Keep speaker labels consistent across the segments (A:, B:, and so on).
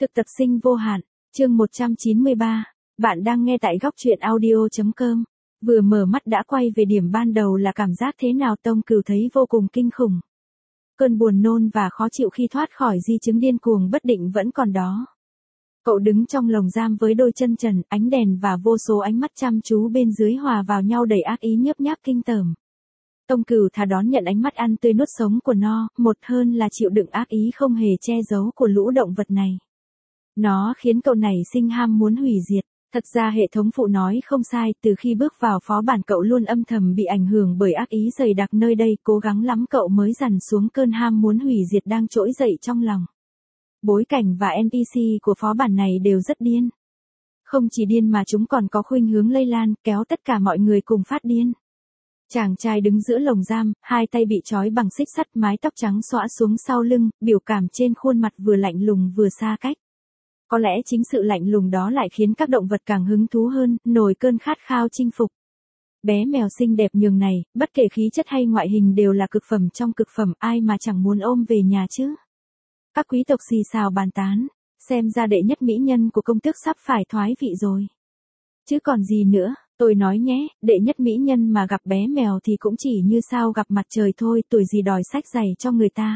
A: Thực tập sinh vô hạn, chương 193, bạn đang nghe tại góc truyện audio.com. Vừa mở mắt đã quay về điểm ban đầu là cảm giác thế nào Tông Cửu thấy vô cùng kinh khủng. Cơn buồn nôn và khó chịu khi thoát khỏi di chứng điên cuồng bất định vẫn còn đó. Cậu đứng trong lồng giam với đôi chân trần, ánh đèn và vô số ánh mắt chăm chú bên dưới hòa vào nhau đầy ác ý nhớp nháp kinh tởm. Tông Cửu thà đón nhận ánh mắt ăn tươi nuốt sống của nó, một hơn là chịu đựng ác ý không hề che giấu của lũ động vật này. Nó khiến cậu nảy sinh ham muốn hủy diệt. Thật ra hệ thống phụ nói không sai, từ khi bước vào phó bản cậu luôn âm thầm bị ảnh hưởng bởi ác ý dày đặc nơi đây, cố gắng lắm cậu mới dằn xuống cơn ham muốn hủy diệt đang trỗi dậy trong lòng. Bối cảnh và NPC của phó bản này đều rất điên. Không chỉ điên mà chúng còn có khuynh hướng lây lan, kéo tất cả mọi người cùng phát điên. Chàng trai đứng giữa lồng giam, hai tay bị trói bằng xích sắt, mái tóc trắng xõa xuống sau lưng, biểu cảm trên khuôn mặt vừa lạnh lùng vừa xa cách. Có lẽ chính sự lạnh lùng đó lại khiến các động vật càng hứng thú hơn, nổi cơn khát khao chinh phục. Bé mèo xinh đẹp nhường này, bất kể khí chất hay ngoại hình đều là cực phẩm trong cực phẩm, ai mà chẳng muốn ôm về nhà chứ. Các quý tộc xì xào bàn tán, xem ra đệ nhất mỹ nhân của công tước sắp phải thoái vị rồi. Chứ còn gì nữa, tôi nói nhé, đệ nhất mỹ nhân mà gặp bé mèo thì cũng chỉ như sao gặp mặt trời thôi, tuổi gì đòi sách giày cho người ta.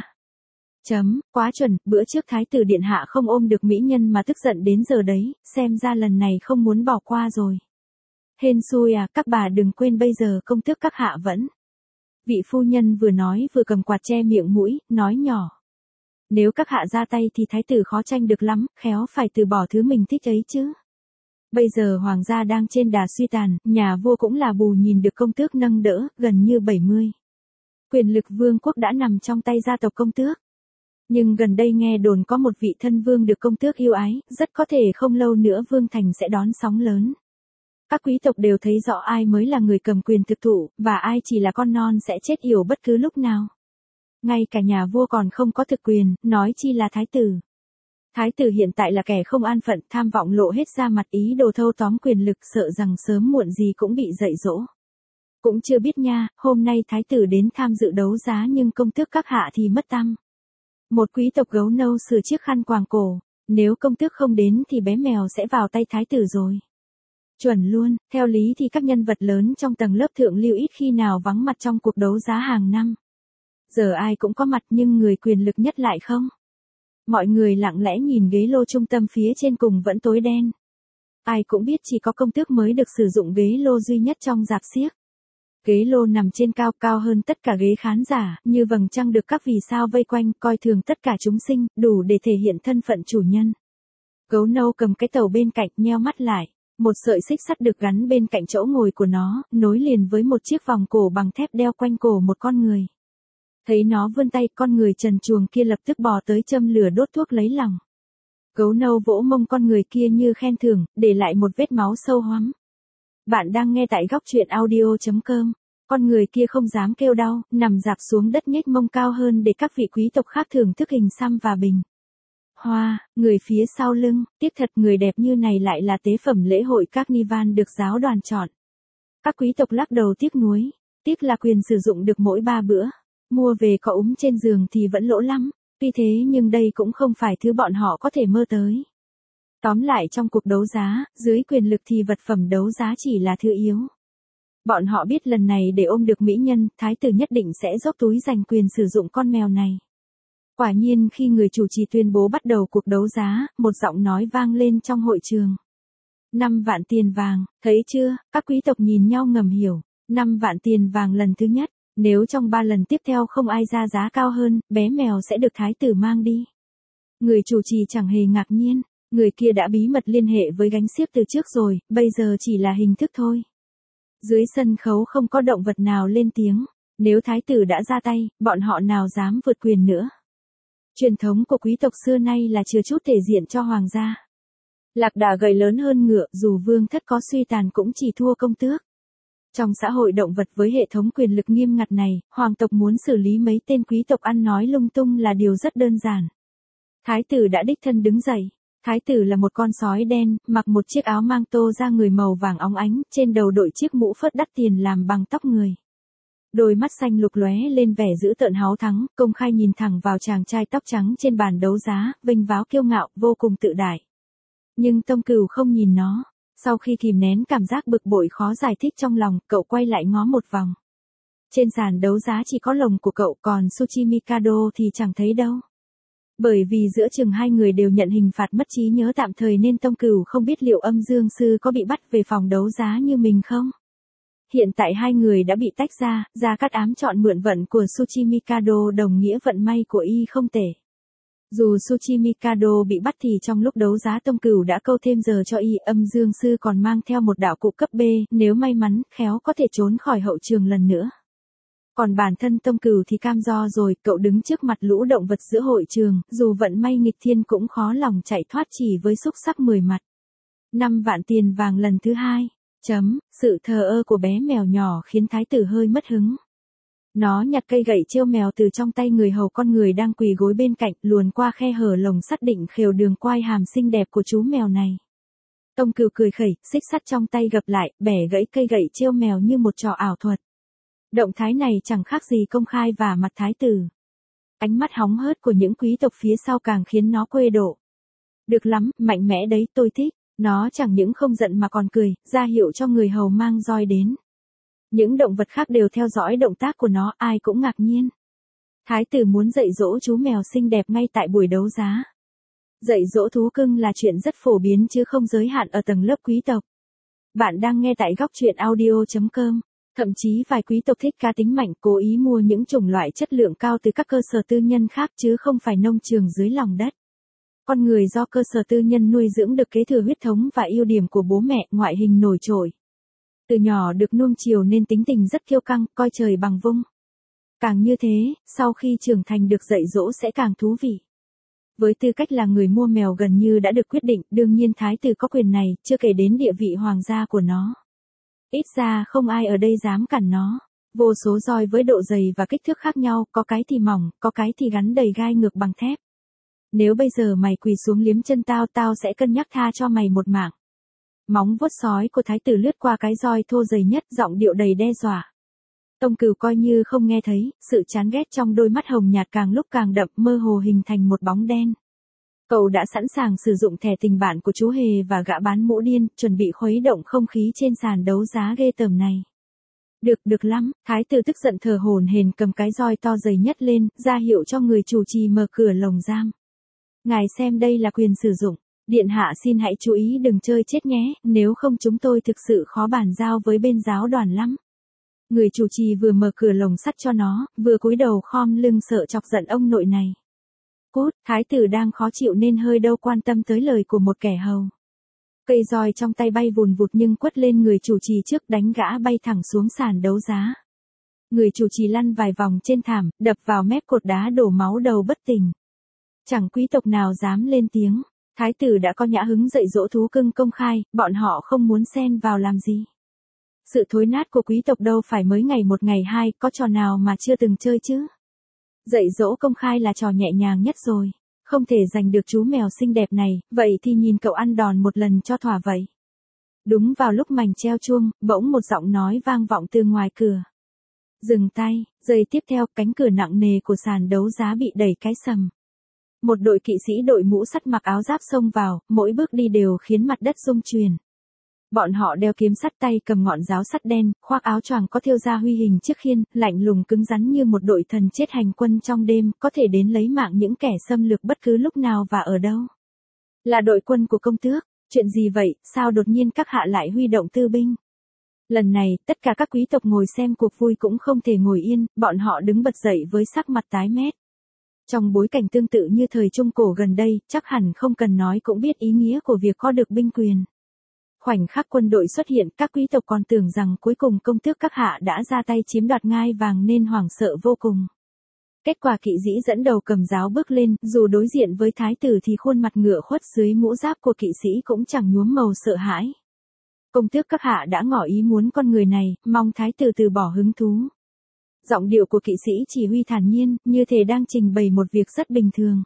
A: Quá chuẩn, bữa trước thái tử điện hạ không ôm được mỹ nhân mà tức giận đến giờ đấy, xem ra lần này không muốn bỏ qua rồi. Hên xui à, các bà đừng quên bây giờ công tước các hạ vẫn. Vị phu nhân vừa nói vừa cầm quạt che miệng mũi, nói nhỏ. Nếu các hạ ra tay thì thái tử khó tranh được lắm, khéo phải từ bỏ thứ mình thích ấy chứ. Bây giờ hoàng gia đang trên đà suy tàn, nhà vua cũng là bù nhìn được công tước nâng đỡ, gần như 70. Quyền lực vương quốc đã nằm trong tay gia tộc công tước. Nhưng gần đây nghe đồn có một vị thân vương được công tước yêu ái, rất có thể không lâu nữa vương thành sẽ đón sóng lớn. Các quý tộc đều thấy rõ ai mới là người cầm quyền thực thụ, và ai chỉ là con non sẽ chết yểu bất cứ lúc nào. Ngay cả nhà vua còn không có thực quyền, nói chi là thái tử. Thái tử hiện tại là kẻ không an phận, tham vọng lộ hết ra mặt, ý đồ thâu tóm quyền lực, sợ rằng sớm muộn gì cũng bị dạy dỗ. Cũng chưa biết nha, hôm nay thái tử đến tham dự đấu giá nhưng công tước các hạ thì mất tăm. Một quý tộc gấu nâu sửa chiếc khăn quàng cổ, nếu công tước không đến thì bé mèo sẽ vào tay thái tử rồi. Chuẩn luôn, theo lý thì các nhân vật lớn trong tầng lớp thượng lưu ít khi nào vắng mặt trong cuộc đấu giá hàng năm. Giờ ai cũng có mặt nhưng người quyền lực nhất lại không. Mọi người lặng lẽ nhìn ghế lô trung tâm phía trên cùng vẫn tối đen. Ai cũng biết chỉ có công tước mới được sử dụng ghế lô duy nhất trong rạp xiếc. Ghế lô nằm trên cao, cao hơn tất cả ghế khán giả, như vầng trăng được các vì sao vây quanh, coi thường tất cả chúng sinh, đủ để thể hiện thân phận chủ nhân. Gấu nâu cầm cái tàu bên cạnh, nheo mắt lại. Một sợi xích sắt được gắn bên cạnh chỗ ngồi của nó, nối liền với một chiếc vòng cổ bằng thép đeo quanh cổ một con người. Thấy nó vươn tay, con người trần truồng kia lập tức bò tới châm lửa đốt thuốc lấy lòng. Gấu nâu vỗ mông con người kia như khen thưởng, để lại một vết máu sâu hoắm. Bạn đang nghe tại góc truyện audio.com. Con người kia không dám kêu đau, nằm rạp xuống đất nhếch mông cao hơn để các vị quý tộc khác thưởng thức hình xăm và bình hoa, người phía sau lưng, tiếc thật người đẹp như này lại là tế phẩm lễ hội Carnival được giáo đoàn chọn. Các quý tộc lắc đầu tiếc nuối, tiếc là quyền sử dụng được mỗi 3 bữa, mua về có úm trên giường thì vẫn lỗ lắm, tuy thế nhưng đây cũng không phải thứ bọn họ có thể mơ tới. Tóm lại trong cuộc đấu giá, dưới quyền lực thì vật phẩm đấu giá chỉ là thứ yếu. Bọn họ biết lần này để ôm được mỹ nhân, thái tử nhất định sẽ dốc túi giành quyền sử dụng con mèo này. Quả nhiên khi người chủ trì tuyên bố bắt đầu cuộc đấu giá, một giọng nói vang lên trong hội trường. 5 vạn tiền vàng, thấy chưa, các quý tộc nhìn nhau ngầm hiểu, 5 vạn tiền vàng lần thứ nhất, nếu trong 3 lần tiếp theo không ai ra giá cao hơn, bé mèo sẽ được thái tử mang đi. Người chủ trì chẳng hề ngạc nhiên, người kia đã bí mật liên hệ với gánh xiếc từ trước rồi, bây giờ chỉ là hình thức thôi. Dưới sân khấu không có động vật nào lên tiếng, nếu thái tử đã ra tay, bọn họ nào dám vượt quyền nữa. Truyền thống của quý tộc xưa nay là chừa chút thể diện cho hoàng gia. Lạc đà gầy lớn hơn ngựa, dù vương thất có suy tàn cũng chỉ thua công tước. Trong xã hội động vật với hệ thống quyền lực nghiêm ngặt này, hoàng tộc muốn xử lý mấy tên quý tộc ăn nói lung tung là điều rất đơn giản. Thái tử đã đích thân đứng dậy. Thái tử là một con sói đen, mặc một chiếc áo mang tô ra người màu vàng óng ánh, trên đầu đội chiếc mũ phớt đắt tiền làm bằng tóc người. Đôi mắt xanh lục lóe lên vẻ dữ tợn háo thắng, công khai nhìn thẳng vào chàng trai tóc trắng trên bàn đấu giá, vênh váo kiêu ngạo, vô cùng tự đại. Nhưng Tông Cửu không nhìn nó. Sau khi kìm nén cảm giác bực bội khó giải thích trong lòng, cậu quay lại ngó một vòng. Trên sàn đấu giá chỉ có lồng của cậu, còn Tsuchi Mikado thì chẳng thấy đâu. Bởi vì giữa chừng hai người đều nhận hình phạt mất trí nhớ tạm thời nên Tông Cửu không biết liệu Âm Dương Sư có bị bắt về phòng đấu giá như mình không. Hiện tại hai người đã bị tách ra, Gia Cát ám chọn mượn vận của Tsuchi Mikado đồng nghĩa vận may của y không tệ. Dù Tsuchi Mikado bị bắt thì trong lúc đấu giá Tông Cửu đã câu thêm giờ cho y, Âm Dương Sư còn mang theo một đạo cụ cấp B, nếu may mắn, khéo có thể trốn khỏi hậu trường lần nữa. Còn bản thân Tông Cửu thì cam do rồi, cậu đứng trước mặt lũ động vật giữa hội trường, dù vận may nghịch thiên cũng khó lòng chạy thoát chỉ với xúc sắc 10 mặt. 5 vạn tiền vàng lần thứ hai. Sự thờ ơ của bé mèo nhỏ khiến thái tử hơi mất hứng. Nó nhặt cây gậy trêu mèo từ trong tay người hầu con người đang quỳ gối bên cạnh, luồn qua khe hở lồng sắt định khều đường quai hàm xinh đẹp của chú mèo này. Tông Cửu cười khẩy, xích sắt trong tay gập lại, bẻ gãy cây gậy trêu mèo như một trò ảo thuật. Động thái này chẳng khác gì công khai vả mặt thái tử. Ánh mắt hóng hớt của những quý tộc phía sau càng khiến nó quê độ. Được lắm, mạnh mẽ đấy, tôi thích. Nó chẳng những không giận mà còn cười, ra hiệu cho người hầu mang roi đến. Những động vật khác đều theo dõi động tác của nó, ai cũng ngạc nhiên. Thái tử muốn dạy dỗ chú mèo xinh đẹp ngay tại buổi đấu giá. Dạy dỗ thú cưng là chuyện rất phổ biến chứ không giới hạn ở tầng lớp quý tộc. Bạn đang nghe tại góc truyện audio.com. Thậm chí vài quý tộc thích cá tính mạnh cố ý mua những chủng loại chất lượng cao từ các cơ sở tư nhân khác chứ không phải nông trường dưới lòng đất. Con người do cơ sở tư nhân nuôi dưỡng được kế thừa huyết thống và ưu điểm của bố mẹ, ngoại hình nổi trội. Từ nhỏ được nuông chiều nên tính tình rất kiêu căng, coi trời bằng vung. Càng như thế, sau khi trưởng thành được dạy dỗ sẽ càng thú vị. Với tư cách là người mua mèo gần như đã được quyết định, đương nhiên thái tử có quyền này, chưa kể đến địa vị hoàng gia của nó. Ít ra không ai ở đây dám cản nó. Vô số roi với độ dày và kích thước khác nhau, có cái thì mỏng, có cái thì gắn đầy gai ngược bằng thép. Nếu bây giờ mày quỳ xuống liếm chân tao, tao sẽ cân nhắc tha cho mày một mạng. Móng vuốt sói của thái tử lướt qua cái roi thô dày nhất, giọng điệu đầy đe dọa. Tông Cửu coi như không nghe thấy, sự chán ghét trong đôi mắt hồng nhạt càng lúc càng đậm, mơ hồ hình thành một bóng đen. Cậu đã sẵn sàng sử dụng thẻ tình bạn của chú hề và gã bán mũ điên, chuẩn bị khuấy động không khí trên sàn đấu giá ghê tởm này. Được lắm, thái tử tức giận thở hổn hển cầm cái roi to dày nhất lên, ra hiệu cho người chủ trì mở cửa lồng giam. Ngài xem đây là quyền sử dụng. Điện hạ xin hãy chú ý đừng chơi chết nhé, nếu không chúng tôi thực sự khó bàn giao với bên giáo đoàn lắm. Người chủ trì vừa mở cửa lồng sắt cho nó, vừa cúi đầu khom lưng sợ chọc giận ông nội này. Cút, thái tử đang khó chịu nên hơi đâu quan tâm tới lời của một kẻ hầu. Cây roi trong tay bay vùn vụt nhưng quất lên người chủ trì trước, đánh gã bay thẳng xuống sàn đấu giá. Người chủ trì lăn vài vòng trên thảm, đập vào mép cột đá đổ máu đầu bất tỉnh. Chẳng quý tộc nào dám lên tiếng. Thái tử đã có nhã hứng dạy dỗ thú cưng công khai, bọn họ không muốn xen vào làm gì. Sự thối nát của quý tộc đâu phải mới ngày một ngày hai, có trò nào mà chưa từng chơi chứ. Dạy dỗ công khai là trò nhẹ nhàng nhất rồi. Không thể giành được chú mèo xinh đẹp này, vậy thì nhìn cậu ăn đòn một lần cho thỏa vậy. Đúng vào lúc mảnh treo chuông, bỗng một giọng nói vang vọng từ ngoài cửa. Dừng tay, giây tiếp theo cánh cửa nặng nề của sàn đấu giá bị đẩy cái sầm. Một đội kỵ sĩ đội mũ sắt mặc áo giáp xông vào, mỗi bước đi đều khiến mặt đất rung chuyển. Bọn họ đeo kiếm sắt tay cầm ngọn giáo sắt đen, khoác áo choàng có thêu ra huy hình chiếc khiên, lạnh lùng cứng rắn như một đội thần chết hành quân trong đêm, có thể đến lấy mạng những kẻ xâm lược bất cứ lúc nào và ở đâu. Là đội quân của công tước, chuyện gì vậy, sao đột nhiên các hạ lại huy động tư binh? Lần này, tất cả các quý tộc ngồi xem cuộc vui cũng không thể ngồi yên, bọn họ đứng bật dậy với sắc mặt tái mét. Trong bối cảnh tương tự như thời Trung Cổ gần đây, chắc hẳn không cần nói cũng biết ý nghĩa của việc có được binh quyền. Khoảnh khắc quân đội xuất hiện, các quý tộc còn tưởng rằng cuối cùng công tước các hạ đã ra tay chiếm đoạt ngai vàng nên hoảng sợ vô cùng. Kết quả kỵ sĩ dẫn đầu cầm giáo bước lên, dù đối diện với thái tử thì khuôn mặt ngựa khuất dưới mũ giáp của kỵ sĩ cũng chẳng nhuốm màu sợ hãi. Công tước các hạ đã ngỏ ý muốn con người này, mong thái tử từ bỏ hứng thú. Giọng điệu của kỵ sĩ chỉ huy thản nhiên, như thể đang trình bày một việc rất bình thường.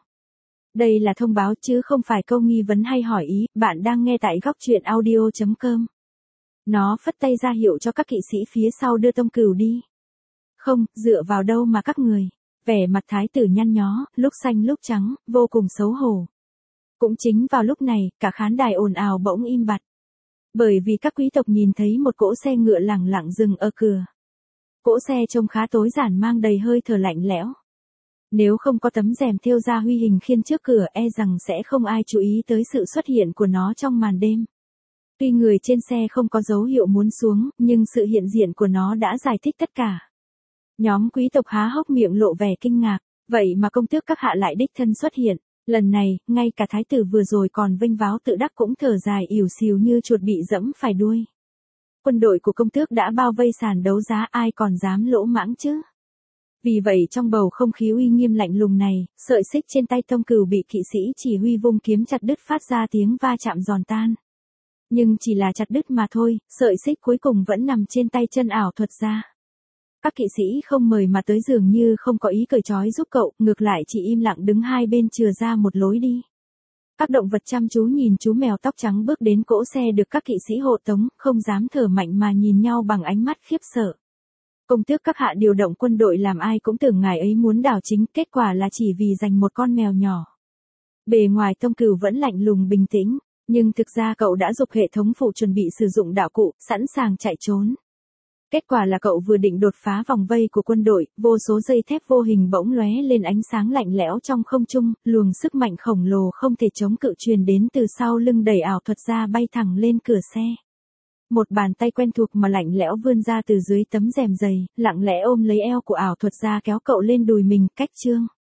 A: Đây là thông báo chứ không phải câu nghi vấn hay hỏi ý, bạn đang nghe tại góc truyện audio.com. Nó phất tay ra hiệu cho các kỵ sĩ phía sau đưa Tông Cửu đi. Không, dựa vào đâu mà các người. Vẻ mặt thái tử nhăn nhó, lúc xanh lúc trắng, vô cùng xấu hổ. Cũng chính vào lúc này, cả khán đài ồn ào bỗng im bặt. Bởi vì các quý tộc nhìn thấy một cỗ xe ngựa lẳng lặng dừng ở cửa. Cỗ xe trông khá tối giản mang đầy hơi thở lạnh lẽo. Nếu không có tấm rèm thêu ra huy hình khiên trước cửa e rằng sẽ không ai chú ý tới sự xuất hiện của nó trong màn đêm. Tuy người trên xe không có dấu hiệu muốn xuống, nhưng sự hiện diện của nó đã giải thích tất cả. Nhóm quý tộc há hốc miệng lộ vẻ kinh ngạc, vậy mà công tước các hạ lại đích thân xuất hiện. Lần này, ngay cả thái tử vừa rồi còn vênh váo tự đắc cũng thở dài ỉu xìu như chuột bị dẫm phải đuôi. Quân đội của công tước đã bao vây sàn đấu giá, ai còn dám lỗ mãng chứ? Vì vậy trong bầu không khí uy nghiêm lạnh lùng này, sợi xích trên tay Tông Cửu bị kỵ sĩ chỉ huy vung kiếm chặt đứt phát ra tiếng va chạm giòn tan. Nhưng chỉ là chặt đứt mà thôi, sợi xích cuối cùng vẫn nằm trên tay chân ảo thuật gia. Các kỵ sĩ không mời mà tới dường như không có ý cởi trói giúp cậu, ngược lại chỉ im lặng đứng hai bên chừa ra một lối đi. Các động vật chăm chú nhìn chú mèo tóc trắng bước đến cỗ xe được các kỵ sĩ hộ tống, không dám thở mạnh mà nhìn nhau bằng ánh mắt khiếp sợ. Công tước các hạ điều động quân đội làm ai cũng tưởng ngài ấy muốn đảo chính, kết quả là chỉ vì giành một con mèo nhỏ. Bề ngoài Tông Cửu vẫn lạnh lùng bình tĩnh, nhưng thực ra cậu đã giục hệ thống phụ chuẩn bị sử dụng đạo cụ, sẵn sàng chạy trốn. Kết quả là cậu vừa định đột phá vòng vây của quân đội, vô số dây thép vô hình bỗng lóe lên ánh sáng lạnh lẽo trong không trung, luồng sức mạnh khổng lồ không thể chống cự truyền đến từ sau lưng đẩy ảo thuật gia bay thẳng lên cửa xe. Một bàn tay quen thuộc mà lạnh lẽo vươn ra từ dưới tấm rèm dày, lặng lẽ ôm lấy eo của ảo thuật gia kéo cậu lên đùi mình, cách chương.